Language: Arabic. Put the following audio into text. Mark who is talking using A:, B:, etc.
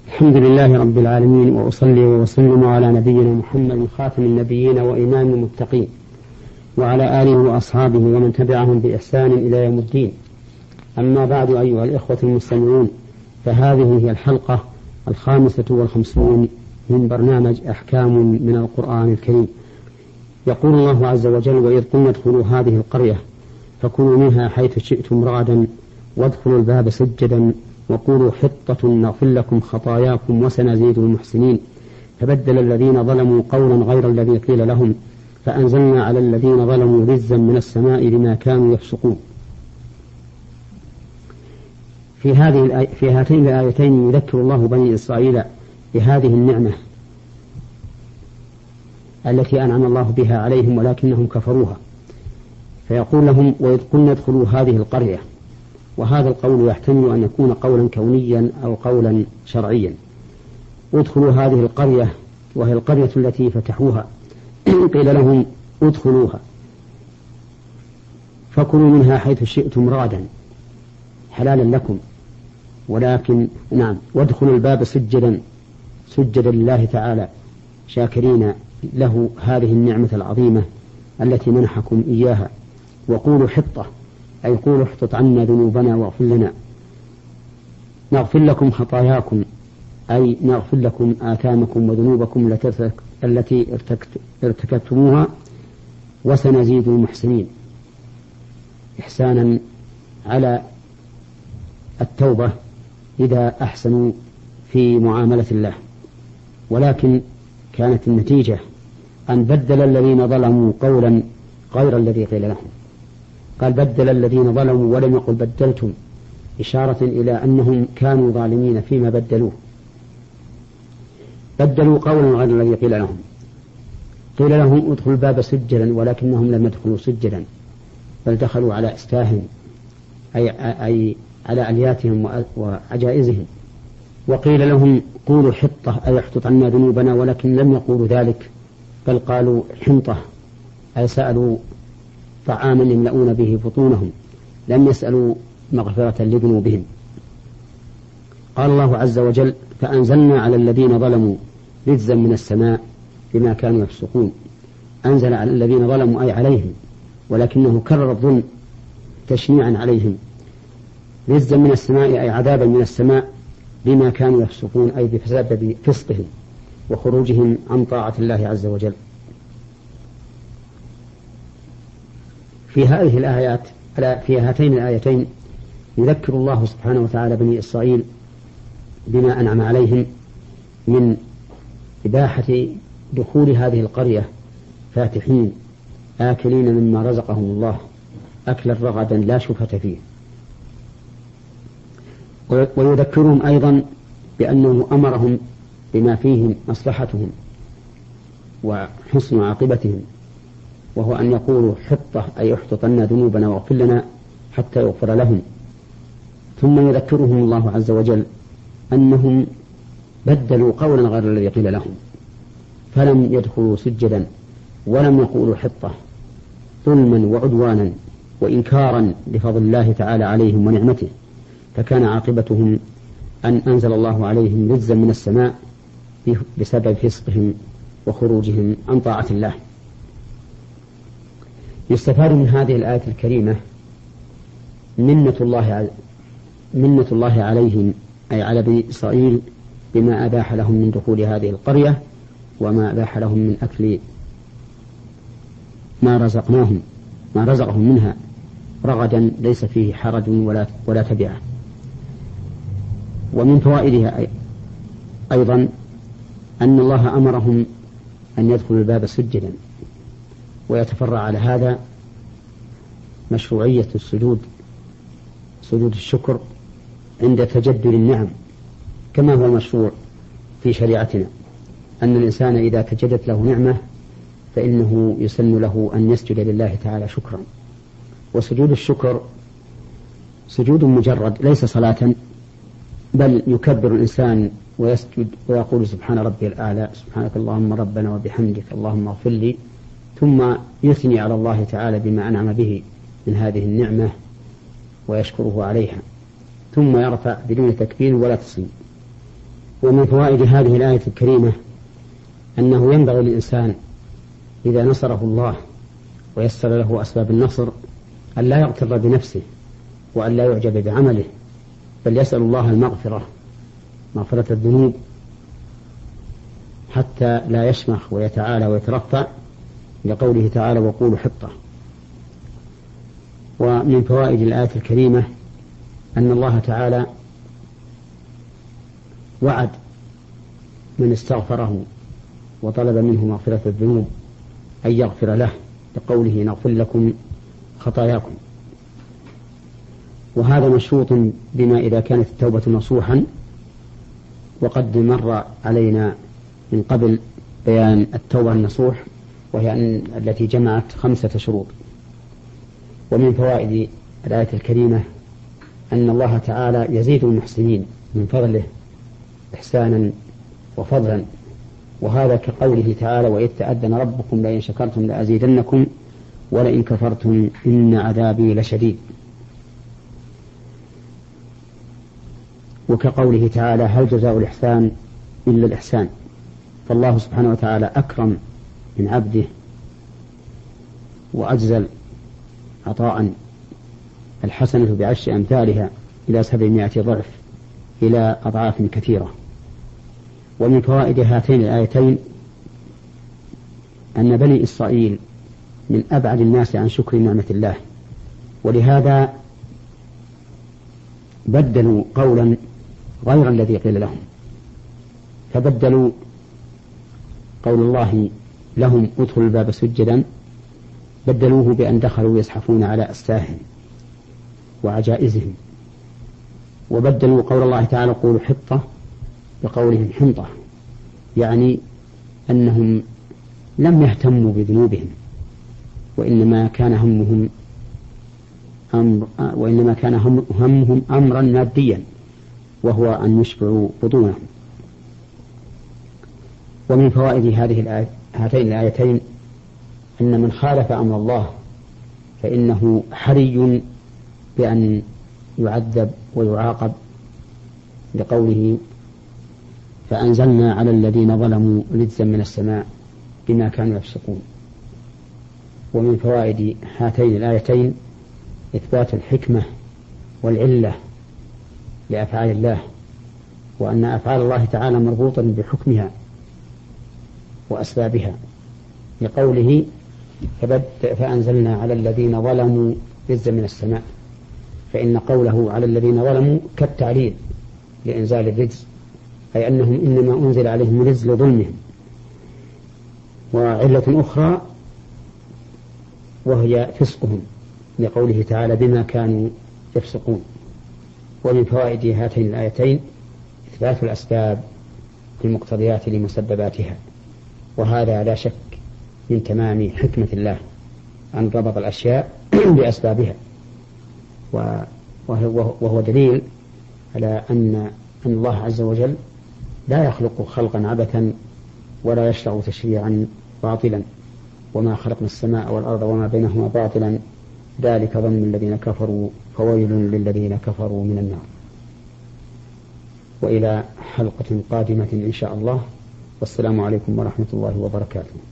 A: الحمد لله رب العالمين، وأصلي وأسلم على نبينا محمد خاتم النبيين وإمام المتقين، وعلى آله وأصحابه ومن تبعهم بإحسان إلى يوم الدين. أما بعد، أيها الإخوة المستمعون، فهذه هي الحلقة 55 من برنامج أحكام من القرآن الكريم. يقول الله عز وجل: وإذ قلنا ادخلوا هذه القرية فكلوا منها حيث شئتم رغدا وادخلوا الباب سجدا وقولوا حطة نغفر لكم خطاياكم وسنزيد المحسنين. فبدل الذين ظلموا قولا غير الذي قيل لهم فأنزلنا على الذين ظلموا رجزا من السماء بما كانوا يفسقون. في هاتين الآيتين يذكر الله بني إسرائيل بهذه النعمة التي أنعم الله بها عليهم ولكنهم كفروها، فيقول لهم: وإذ قلنا ادخلوا هذه القرية. وهذا القول يحتمل أن يكون قولا كونيا أو قولا شرعيا. ادخلوا هذه القرية، وهي القرية التي فتحوها قيل لهم ادخلوها فكلوا منها حيث شئتم رغدا حلالا لكم، ولكن وادخلوا الباب سجدا لله تعالى شاكرين له هذه النعمة العظيمة التي منحكم إياها. وقولوا حطة، أي قولوا احطط عنا ذنوبنا واغفر لنا. نغفر لكم خطاياكم، أي نغفر لكم آثامكم وذنوبكم التي ارتكبتموها وسنزيد المحسنين، إحسانا على التوبة إذا أحسنوا في معاملة الله. ولكن كانت النتيجة أن بدل الذين ظلموا قولا غير الذي قيل لهم. قال بدل الذين ظلموا ولم يقل بدلتم، إشارة إلى أنهم كانوا ظالمين فيما بدلوه. بدلوا قولا غير الذي قيل لهم. قيل لهم ادخلوا الباب سجدا، ولكنهم لم يدخلوا سجدا، بل دخلوا على أستاهم، أي على ألياتهم وعجائزهم. وقيل لهم قولوا حطة، أي احطط عنا ذنوبنا، ولكن لم يقولوا ذلك، بل قالوا حنطة، أي سألوا طعاما يملؤون به بطونهم، لم يسألوا مغفرة لذنوبهم. قال الله عز وجل: فأنزلنا على الذين ظلموا رجزا من السماء بما كانوا يفسقون. أنزل على الذين ظلموا أي عليهم، ولكنه كرر الظلم تشنيعا عليهم. رجزا من السماء أي عذابا من السماء بما كانوا يفسقون، أي بسبب فسقهم وخروجهم عن طاعة الله عز وجل. في هذه الآيات، في هاتين الآيتين، يذكر الله سبحانه وتعالى بني إسرائيل بما أنعم عليهم من إباحة دخول هذه القرية فاتحين آكلين مما رزقهم الله أكلا رغدا لا شبهة فيه. ويذكرهم أيضا بأنه أمرهم بما فيه مصلحتهم وحسن عاقبتهم، وهو أن يقولوا حطة، أي احطط عنا ذنوبنا واغفر لنا حتى يغفر لهم. ثم يذكرهم الله عز وجل أنهم بدلوا قولا غير الذي قيل لهم، فلم يدخلوا سجدا ولم يقولوا حطة، ظلما وعدوانا وإنكارا لفضل الله تعالى عليهم ونعمته. فكان عاقبتهم أن أنزل الله عليهم رجزا من السماء بسبب فسقهم وخروجهم عن طاعة الله. يستفاد من هذه الآية الكريمة منة الله عليهم، أي على بني إسرائيل، بما أباح لهم من دخول هذه القرية وما أباح لهم من أكل ما رزقهم منها رغدا ليس فيه حرج ولا تبعة. ومن فوائدها أيضا أن الله أمرهم أن يدخلوا الباب سجدا، ويتفرع على هذا مشروعية سجود الشكر عند تجدد النعم، كما هو المشروع في شريعتنا أن الإنسان إذا تجدت له نعمة فإنه يسن له أن يسجد لله تعالى شكرا. وسجود الشكر سجود مجرد ليس صلاة، بل يكبر الإنسان ويسجد ويقول سبحان ربي الأعلى، سبحانك اللهم ربنا وبحمدك اللهم اغفر لي، ثم يثني على الله تعالى بما أنعم به من هذه النعمة ويشكره عليها، ثم يرفع بدون تكبير ولا تصليم. ومن فوائد هذه الآية الكريمة أنه ينبغي للإنسان إذا نصره الله ويسر له أسباب النصر أن لا يغتر بنفسه وأن لا يعجب بعمله، بل يسأل الله المغفرة، مغفرة الذنوب، حتى لا يشمخ ويتعالى ويترفع، لقوله تعالى وقولوا حطة. ومن فوائد الآية الكريمة أن الله تعالى وعد من استغفره وطلب منه مغفرة الذنوب أن يغفر له، لقوله نغفر لكم خطاياكم. وهذا مشروط بما إذا كانت التوبة نصوحا، وقد مر علينا من قبل بيان التوبة النصوح، وهي التي جمعت 5 شروط. ومن فوائد الآية الكريمة أن الله تعالى يزيد المحسنين من فضله إحسانا وفضلا، وهذا كقوله تعالى وإذ تأذن ربكم لئن شكرتم لأزيدنكم ولئن كفرتم إن عذابي لشديد. وكقوله تعالى هل جزاء الإحسان إلا الإحسان، فالله سبحانه وتعالى أكرم من عبده وأجزل عطاء، الحسنة ب10 أمثالها إلى 700 ضعف إلى أضعاف كثيرة. ومن فوائد هاتين الآيتين أن بني إسرائيل من أبعد الناس عن شكر نعمة الله، ولهذا بدلوا قولا غير الذي قيل لهم، فبدلوا قول الله لهم ادخلوا الباب سجدا، بدلوه بأن دخلوا يزحفون على أستاههم وعجائزهم، وبدلوا قول الله تعالى قولوا حطة بقولهم حنطة، يعني أنهم لم يهتموا بذنوبهم، وإنما كان همهم أمرا ماديا، وهو أن يشبعوا بطونهم. ومن فوائد هاتين الآيتين أن من خالف أمر الله فإنه حري بأن يعذب ويعاقب، لقوله فأنزلنا على الذين ظلموا رجزا من السماء بما كانوا يفسقون. ومن فوائد هاتين الآيتين إثبات الحكمة والعلة لأفعال الله، وأن أفعال الله تعالى مربوطة بحكمها وأسبابها، لقوله فأنزلنا على الذين ظلموا رجزا من السماء، فإن قوله على الذين ظلموا كالتعليل لإنزال الرجز، أي أنهم إنما أنزل عليهم رجز لظلمهم. وعلة أخرى وهي فسقهم، لقوله تعالى بما كانوا يفسقون. ومن فوائد هاتين الآيتين إثبات الأسباب في المقتضيات لمسبباتها، وهذا لا شك من تمام حكمة الله أن ربط الأشياء بأسبابها، وهو دليل على أن الله عز وجل لا يخلق خلقا عبثا ولا يشرع تشريعا باطلا، وما خلقنا السماء والأرض وما بينهما باطلا ذلك ظن الذين كفروا فويل للذين كفروا من النار. وإلى حلقة قادمة إن شاء الله، والسلام عليكم ورحمة الله وبركاته.